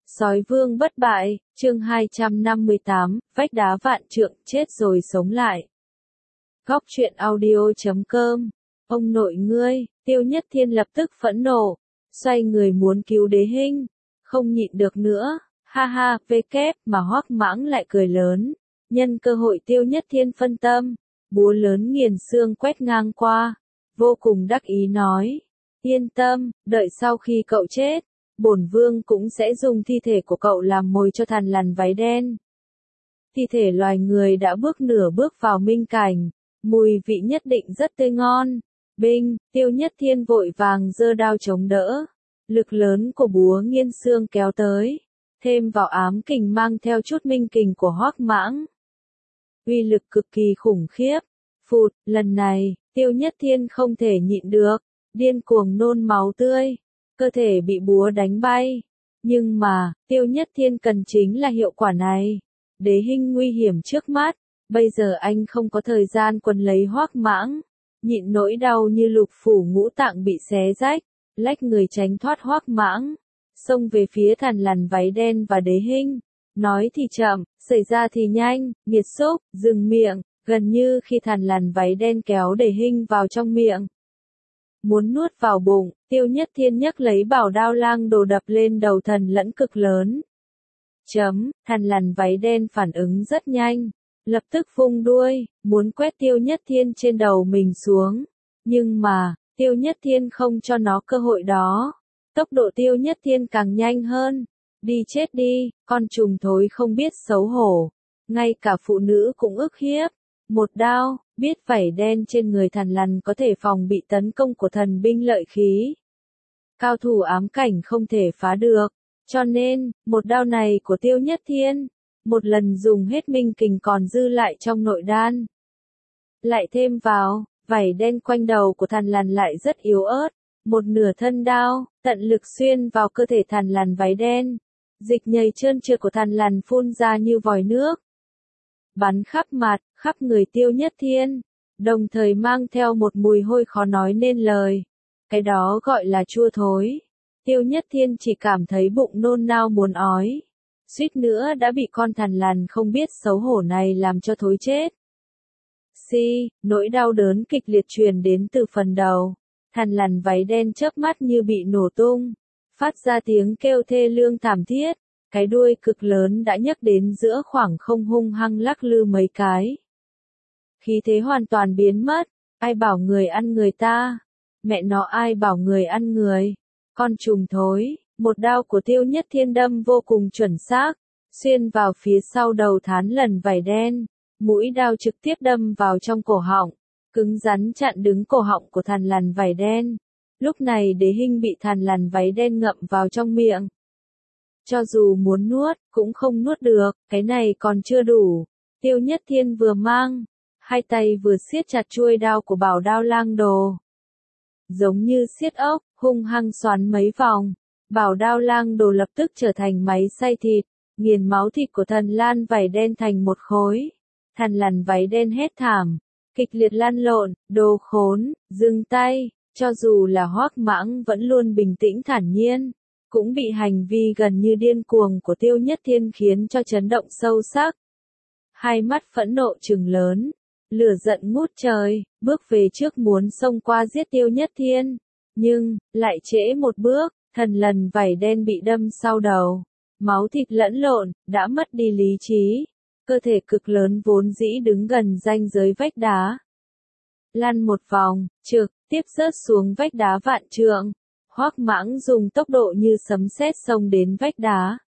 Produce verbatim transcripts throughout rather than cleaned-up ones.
Sói vương bất bại, chương hai trăm năm mươi tám, vách đá vạn trượng, chết rồi sống lại. Góc truyện audio chấm com. Ông nội ngươi, Tiêu Nhất Thiên lập tức phẫn nộ, xoay người muốn cứu Đế Hinh, không nhịn được nữa, ha ha, vê kép, mà Hoắc Mãng lại cười lớn, nhân cơ hội Tiêu Nhất Thiên phân tâm, búa lớn nghiền xương quét ngang qua, vô cùng đắc ý nói, yên tâm, đợi sau khi cậu chết, bổn vương cũng sẽ dùng thi thể của cậu làm mồi cho thằn lằn váy đen. Thi thể loài người đã bước nửa bước vào minh cảnh, mùi vị nhất định rất tươi ngon. Binh, Tiêu Nhất Thiên vội vàng giơ đao chống đỡ, lực lớn của búa nghiên xương kéo tới, thêm vào ám kình mang theo chút minh kình của Hoắc Mãng. Uy lực cực kỳ khủng khiếp. Phụt, lần này, Tiêu Nhất Thiên không thể nhịn được, điên cuồng nôn máu tươi, cơ thể bị búa đánh bay. Nhưng mà, Tiêu Nhất Thiên cần chính là hiệu quả này. Đế Hinh nguy hiểm trước mắt, bây giờ anh không có thời gian quấn lấy Hoắc Mãng. Nhịn nỗi đau như lục phủ ngũ tạng bị xé rách, lách người tránh thoát Hoắc Mãng, xông về phía thằn lằn váy đen và Đế Hinh. Nói thì chậm, xảy ra thì nhanh, nghiệt xúc, dừng miệng, gần như khi thằn lằn váy đen kéo Đế Hinh vào trong miệng. Muốn nuốt vào bụng, Tiêu Nhất Thiên nhấc lấy bảo đao lang đồ đập lên đầu thần lẫn cực lớn. Chấm, thằn lằn váy đen phản ứng rất nhanh. Lập tức vung đuôi, muốn quét Tiêu Nhất Thiên trên đầu mình xuống. Nhưng mà, Tiêu Nhất Thiên không cho nó cơ hội đó. Tốc độ Tiêu Nhất Thiên càng nhanh hơn. Đi chết đi, con trùng thối không biết xấu hổ. Ngay cả phụ nữ cũng ức hiếp. Một đao, biết vảy đen trên người thằn lằn có thể phòng bị tấn công của thần binh lợi khí. Cao thủ ám cảnh không thể phá được. Cho nên, một đao này của Tiêu Nhất Thiên, một lần dùng hết minh kình còn dư lại trong nội đan. Lại thêm vào, vảy đen quanh đầu của thằn lằn lại rất yếu ớt, một nửa thân đao, tận lực xuyên vào cơ thể thằn lằn váy đen. Dịch nhầy trơn trượt của thằn lằn phun ra như vòi nước. Bắn khắp mặt, khắp người Tiêu Nhất Thiên, đồng thời mang theo một mùi hôi khó nói nên lời. Cái đó gọi là chua thối. Tiêu Nhất Thiên chỉ cảm thấy bụng nôn nao muốn ói. Suýt nữa đã bị con thằn lằn không biết xấu hổ này làm cho thối chết. Xi, nỗi đau đớn kịch liệt truyền đến từ phần đầu. Thằn lằn váy đen chớp mắt như bị nổ tung, phát ra tiếng kêu thê lương thảm thiết. Cái đuôi cực lớn đã nhấc đến giữa khoảng không hung hăng lắc lư mấy cái. Khí thế hoàn toàn biến mất, ai bảo người ăn người ta, mẹ nó ai bảo người ăn người, con trùng thối. Một đao của Tiêu Nhất Thiên đâm vô cùng chuẩn xác, xuyên vào phía sau đầu thán lằn vảy đen, mũi đao trực tiếp đâm vào trong cổ họng, cứng rắn chặn đứng cổ họng của thằn lằn vảy đen. Lúc này Đế Hinh bị thằn lằn váy đen ngậm vào trong miệng. Cho dù muốn nuốt, cũng không nuốt được, cái này còn chưa đủ. Tiêu Nhất Thiên vừa mang, hai tay vừa siết chặt chuôi đao của bảo đao lang đồ. Giống như siết ốc, hung hăng xoắn mấy vòng. Bảo đao lang đồ lập tức trở thành máy xay thịt, nghiền máu thịt của thần lan vảy đen thành một khối. Thằn lằn váy đen hét thảm, kịch liệt lăn lộn, đồ khốn, dừng tay. Cho dù là Hoắc Mãng vẫn luôn bình tĩnh thản nhiên, cũng bị hành vi gần như điên cuồng của Tiêu Nhất Thiên khiến cho chấn động sâu sắc. Hai mắt phẫn nộ trừng lớn, lửa giận ngút trời, bước về trước muốn xông qua giết Tiêu Nhất Thiên, nhưng lại trễ một bước. Thần lằn vảy đen bị đâm sau đầu, máu thịt lẫn lộn, đã mất đi lý trí, cơ thể cực lớn vốn dĩ đứng gần ranh giới vách đá. Lăn một vòng, trực tiếp rớt xuống vách đá vạn trượng. Hoắc Mãng dùng tốc độ như sấm sét xông đến vách đá.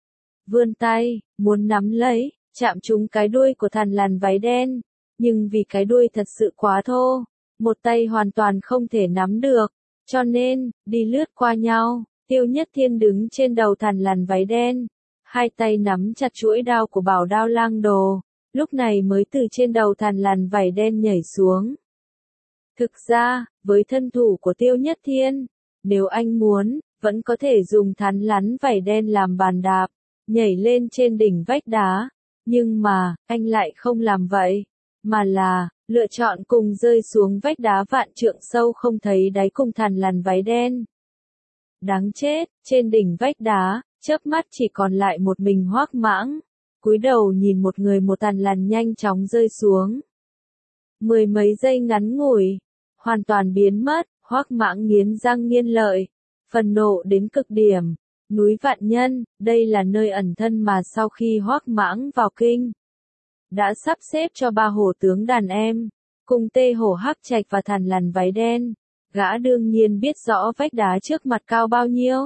Vươn tay, muốn nắm lấy, chạm trúng cái đuôi của thằn lằn váy đen, nhưng vì cái đuôi thật sự quá thô, một tay hoàn toàn không thể nắm được. Cho nên, đi lướt qua nhau, Tiêu Nhất Thiên đứng trên đầu thằn lằn váy đen, hai tay nắm chặt chuỗi đao của bảo đao lang đồ, lúc này mới từ trên đầu thằn lằn vảy đen nhảy xuống. Thực ra, với thân thủ của Tiêu Nhất Thiên, nếu anh muốn, vẫn có thể dùng thằn lằn vảy đen làm bàn đạp, nhảy lên trên đỉnh vách đá, nhưng mà, anh lại không làm vậy, mà là lựa chọn cùng rơi xuống vách đá vạn trượng sâu không thấy đáy cùng thằn lằn váy đen. Đáng chết, trên đỉnh vách đá, Chớp mắt chỉ còn lại một mình Hoắc Mãng, cúi đầu nhìn một người một tàn lằn nhanh chóng rơi xuống. Mười mấy giây ngắn ngủi, hoàn toàn biến mất, Hoắc Mãng nghiến răng nghiến lợi, phần nộ đến cực điểm. Núi Vạn Nhân, đây là nơi ẩn thân mà sau khi Hoắc Mãng vào kinh, đã sắp xếp cho ba hổ tướng đàn em, cùng tê hổ Hắc Trạch và thằn lằn váy đen. Gã đương nhiên biết rõ vách đá trước mặt cao bao nhiêu.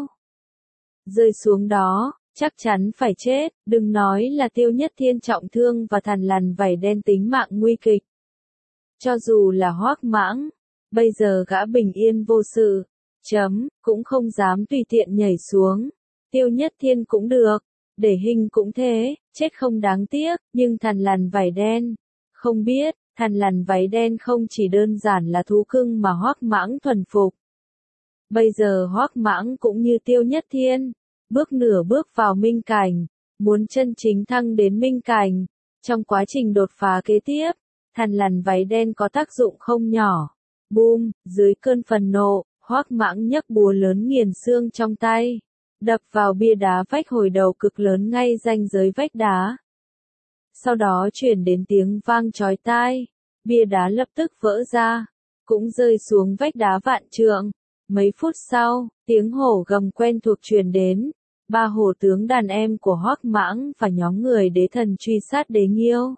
Rơi xuống đó, chắc chắn phải chết, đừng nói là Tiêu Nhất Thiên trọng thương và thằn lằn vảy đen tính mạng nguy kịch. Cho dù là Hoắc Mãng, bây giờ gã bình yên vô sự, chấm, cũng không dám tùy tiện nhảy xuống. Tiêu Nhất Thiên cũng được, Để Hình cũng thế, chết không đáng tiếc, nhưng thằn lằn vảy đen, không biết, thằn lằn váy đen không chỉ đơn giản là thú cưng mà Hoắc Mãng thuần phục. Bây giờ Hoắc Mãng cũng như Tiêu Nhất Thiên, bước nửa bước vào minh cảnh, muốn chân chính thăng đến minh cảnh. Trong quá trình đột phá kế tiếp, thằn lằn váy đen có tác dụng không nhỏ. Boom, dưới cơn phần nộ, Hoắc Mãng nhấc búa lớn nghiền xương trong tay, đập vào bia đá vách hồi đầu cực lớn ngay ranh giới vách đá. Sau đó truyền đến tiếng vang chói tai, bia đá lập tức vỡ ra, cũng rơi xuống vách đá vạn trượng. Mấy phút sau, tiếng hổ gầm quen thuộc truyền đến, ba hổ tướng đàn em của Hoắc Mãng và nhóm người đế thần truy sát Đế Nghiêu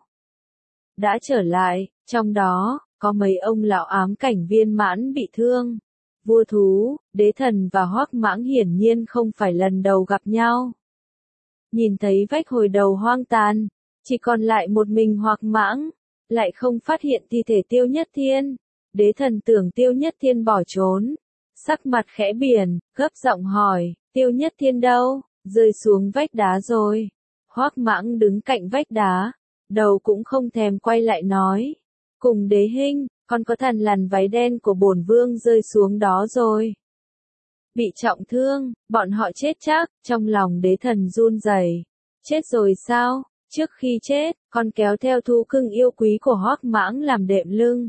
đã trở lại, trong đó, có mấy ông lão ám cảnh viên mãn bị thương. Vua thú, đế thần và Hoắc Mãng hiển nhiên không phải lần đầu gặp nhau. Nhìn thấy vách hồi đầu hoang tàn, chỉ còn lại một mình Hoắc Mãng, lại không phát hiện thi thể Tiêu Nhất Thiên. Đế thần tưởng Tiêu Nhất Thiên bỏ trốn, sắc mặt khẽ biển, gấp giọng hỏi, Tiêu Nhất Thiên đâu, rơi xuống vách đá rồi. Hoắc Mãng đứng cạnh vách đá, đầu cũng không thèm quay lại nói, cùng Đế Hình, còn có thằn lằn váy đen của bổn vương rơi xuống đó rồi. Bị trọng thương, bọn họ chết chắc, trong lòng đế thần run rẩy. Chết rồi sao? Trước khi chết, còn kéo theo thú cưng yêu quý của Hoắc Mãng làm đệm lưng.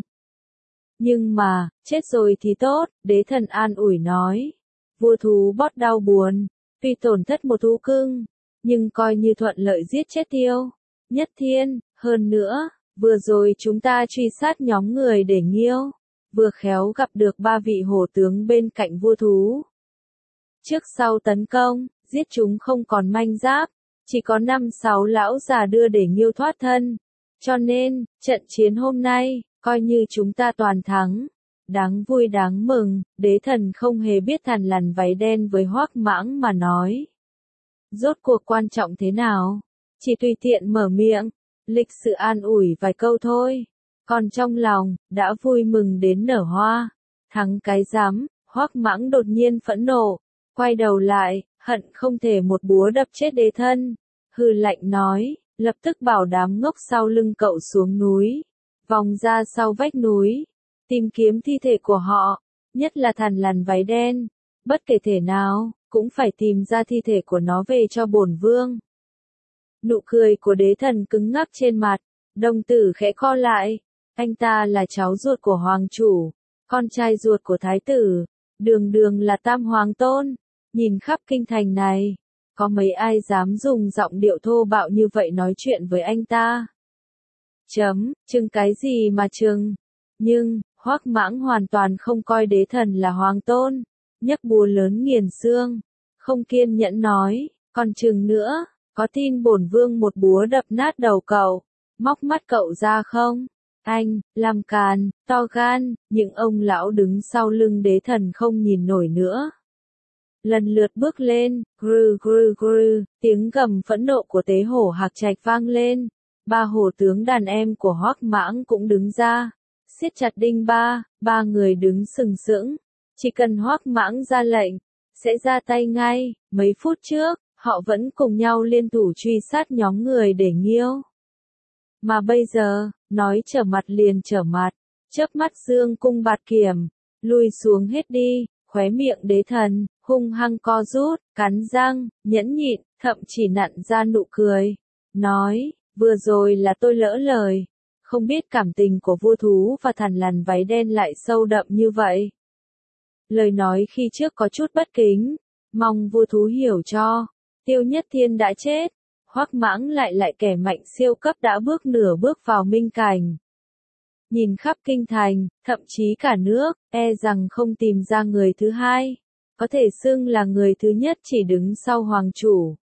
Nhưng mà, chết rồi thì tốt, đế thần an ủi nói. Vua thú bót đau buồn, tuy tổn thất một thú cưng, nhưng coi như thuận lợi giết chết Tiêu Nhất Thiên. Hơn nữa, vừa rồi chúng ta truy sát nhóm người Để Nghiêu, vừa khéo gặp được ba vị hổ tướng bên cạnh vua thú. Trước sau tấn công, giết chúng không còn manh giáp, chỉ có năm sáu lão già đưa Để Nghiêu thoát thân. Cho nên, trận chiến hôm nay, coi như chúng ta toàn thắng. Đáng vui đáng mừng, đế thần không hề biết thằn lằn váy đen với Hoắc Mãng mà nói. Rốt cuộc quan trọng thế nào? Chỉ tùy tiện mở miệng, lịch sự an ủi vài câu thôi. Còn trong lòng, đã vui mừng đến nở hoa. Thắng cái rắm, Hoắc Mãng đột nhiên phẫn nộ, quay đầu lại, hận không thể một búa đập chết đế thân. Hừ lạnh nói, lập tức bảo đám ngốc sau lưng cậu xuống núi, vòng ra sau vách núi, tìm kiếm thi thể của họ, nhất là thằn lằn váy đen, bất kể thể nào, cũng phải tìm ra thi thể của nó về cho bổn vương. Nụ cười của đế thần cứng ngắc trên mặt, đồng tử khẽ co lại, anh ta là cháu ruột của hoàng chủ, con trai ruột của thái tử, đường đường là tam hoàng tôn, nhìn khắp kinh thành này, có mấy ai dám dùng giọng điệu thô bạo như vậy nói chuyện với anh ta. Chấm, chừng cái gì mà chừng. Nhưng, Hoắc Mãng hoàn toàn không coi đế thần là hoàng tôn, nhấc búa lớn nghiền xương, không kiên nhẫn nói, còn chừng nữa, có tin bổn vương một búa đập nát đầu cậu, móc mắt cậu ra không? Anh, làm càn, to gan, những ông lão đứng sau lưng đế thần không nhìn nổi nữa. Lần lượt bước lên, gừ gừ gừ, tiếng gầm phẫn nộ của tế hổ Hạc Trạch vang lên, ba hổ tướng đàn em của Hoắc Mãng cũng đứng ra, siết chặt đinh ba, ba người đứng sừng sững, chỉ cần Hoắc Mãng ra lệnh, sẽ ra tay ngay. Mấy phút trước, họ vẫn cùng nhau liên thủ truy sát nhóm người Để Nghiêu. Mà bây giờ, nói trở mặt liền trở mặt, chớp mắt dương cung bạt kiểm, lùi xuống hết đi, khóe miệng đế thần, hung hăng co rút, cắn răng, nhẫn nhịn, thậm chỉ nặn ra nụ cười, nói, vừa rồi là tôi lỡ lời, không biết cảm tình của vua thú và thằn lằn váy đen lại sâu đậm như vậy. Lời nói khi trước có chút bất kính, mong vua thú hiểu cho, Tiêu Nhất Thiên đã chết, Hoắc Mãng lại lại kẻ mạnh siêu cấp đã bước nửa bước vào minh cảnh. Nhìn khắp kinh thành, thậm chí cả nước, e rằng không tìm ra người thứ hai, có thể xưng là người thứ nhất chỉ đứng sau hoàng chủ.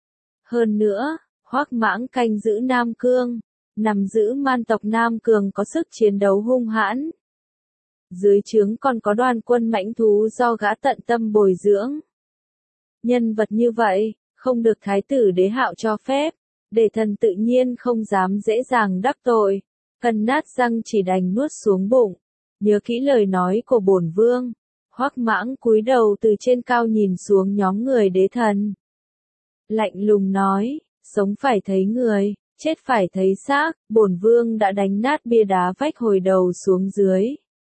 Hơn nữa, Hoắc Mãng canh giữ Nam Cương, nằm giữ man tộc Nam Cường có sức chiến đấu hung hãn. Dưới trướng còn có đoàn quân mãnh thú do gã tận tâm bồi dưỡng. Nhân vật như vậy, không được thái tử đế hạo cho phép, để thần tự nhiên không dám dễ dàng đắc tội, cần nát răng chỉ đành nuốt xuống bụng. Nhớ kỹ lời nói của bổn vương. Hoắc Mãng cúi đầu từ trên cao nhìn xuống nhóm người đế thần. Lạnh lùng nói, sống phải thấy người, chết phải thấy xác, bổn vương đã đánh nát bia đá vách hồi đầu xuống dưới.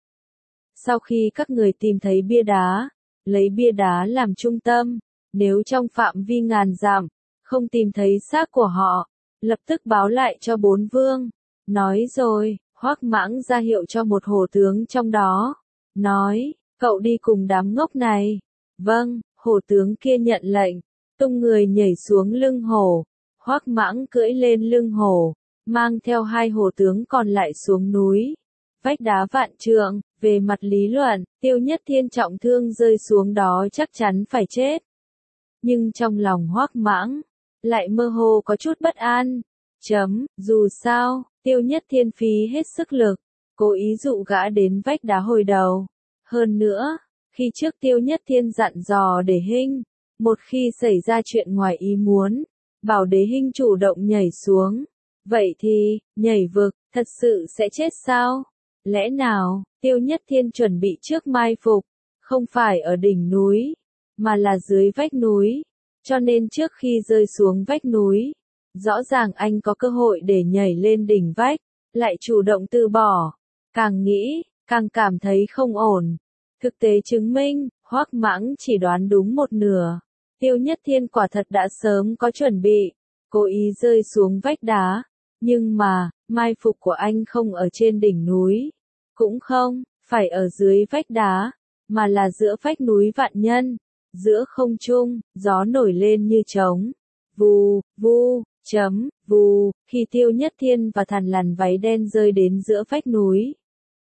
Sau khi các người tìm thấy bia đá, lấy bia đá làm trung tâm, nếu trong phạm vi ngàn dặm, không tìm thấy xác của họ, lập tức báo lại cho bốn vương. Nói rồi, Hoắc Mãng ra hiệu cho một hổ tướng trong đó. Nói, cậu đi cùng đám ngốc này. Vâng, hổ tướng kia nhận lệnh, tung người nhảy xuống lưng hổ. Hoắc Mãng cưỡi lên lưng hổ, mang theo hai hổ tướng còn lại xuống núi. Vách đá vạn trượng, về mặt lý luận, Tiêu Nhất Thiên trọng thương rơi xuống đó chắc chắn phải chết. Nhưng trong lòng Hoắc Mãng, lại mơ hồ có chút bất an. Chấm, dù sao, Tiêu Nhất Thiên phí hết sức lực, cố ý dụ gã đến vách đá hồi đầu. Hơn nữa, khi trước Tiêu Nhất Thiên dặn dò Đế Hinh, một khi xảy ra chuyện ngoài ý muốn, bảo Đế Hinh chủ động nhảy xuống. Vậy thì, nhảy vực, thật sự sẽ chết sao? Lẽ nào, Tiêu Nhất Thiên chuẩn bị trước mai phục, không phải ở đỉnh núi, mà là dưới vách núi, cho nên trước khi rơi xuống vách núi, rõ ràng anh có cơ hội để nhảy lên đỉnh vách, lại chủ động từ bỏ. Càng nghĩ, càng cảm thấy không ổn. Thực tế chứng minh, Hoắc Mãng chỉ đoán đúng một nửa. Tiêu Nhất Thiên quả thật đã sớm có chuẩn bị, cố ý rơi xuống vách đá. Nhưng mà, mai phục của anh không ở trên đỉnh núi, cũng không phải ở dưới vách đá, mà là giữa vách núi vạn nhân. Giữa không trung, gió nổi lên như trống. Vù, vu, chấm, vù, khi Tiêu Nhất Thiên và Thằn Lằn váy đen rơi đến giữa vách núi.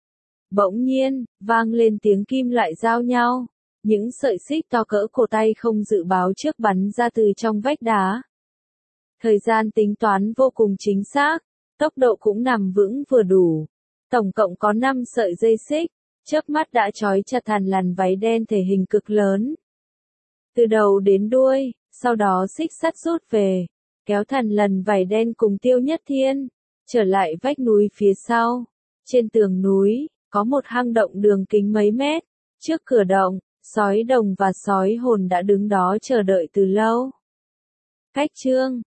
Bỗng nhiên, vang lên tiếng kim loại giao nhau. Những sợi xích to cỡ cổ tay không dự báo trước bắn ra từ trong vách đá. Thời gian tính toán vô cùng chính xác, tốc độ cũng nằm vững vừa đủ. Tổng cộng có năm sợi dây xích, chớp mắt đã trói chặt Thằn Lằn váy đen thể hình cực lớn. Từ đầu đến đuôi, sau đó xích sắt rút về, kéo Thằn Lằn váy đen cùng Tiêu Nhất Thiên, trở lại vách núi phía sau. Trên tường núi, có một hang động đường kính mấy mét, trước cửa động, sói đồng và sói hồn đã đứng đó chờ đợi từ lâu. Cách chương